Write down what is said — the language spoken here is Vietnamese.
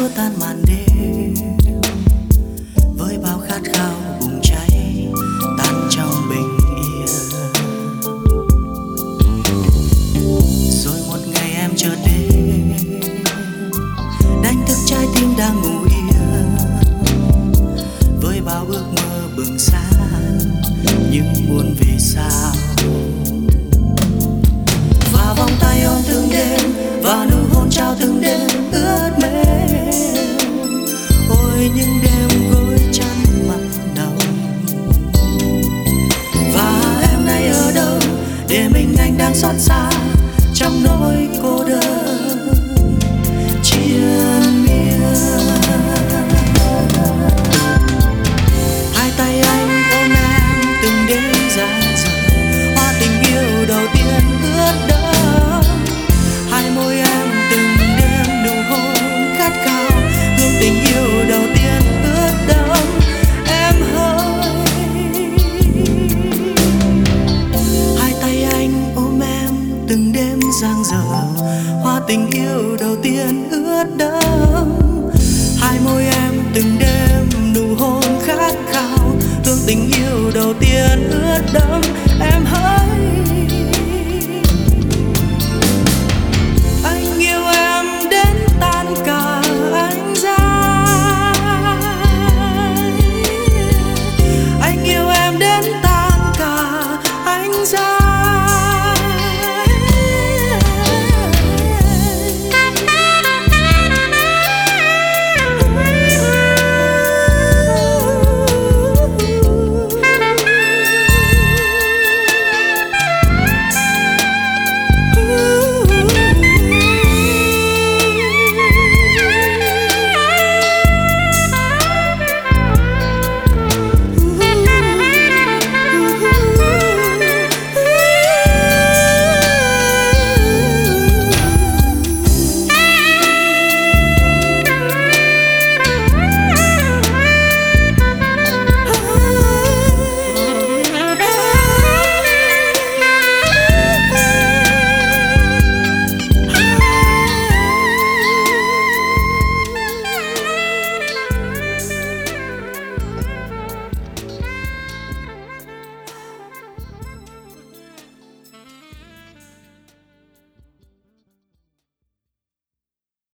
xua tan màn đêm với bao khát khao bùng cháy tan trong bình yên. Rồi một ngày em chợt đến đánh thức trái tim đang ngủ yên với bao ước mơ bừng sáng nhưng buồn vì sao. Và vòng tay ôm từng đêm và nụ hôn trao từng đêm ướt mềm. Ôi những đêm gối chăn mặn nồng. Và em nay ở đâu để mình anh đang xót xa trong nỗi cô đơn triền miên. Hai tay anh ôm em từng đêm dài dòng, hoa tình yêu đầu tiên ướt đẫm. Hai môi em từng đêm nụ hôn khát khao, hương tình yêu đầu tiên ướt đẫm em hỡi. Hai tay anh ôm em từng đêm giang dở, hoa tình yêu đầu tiên ướt đẫm. Hai môi em từng đêm nụ hôn khát khao, hương tình yêu đầu tiên ướt đẫm em.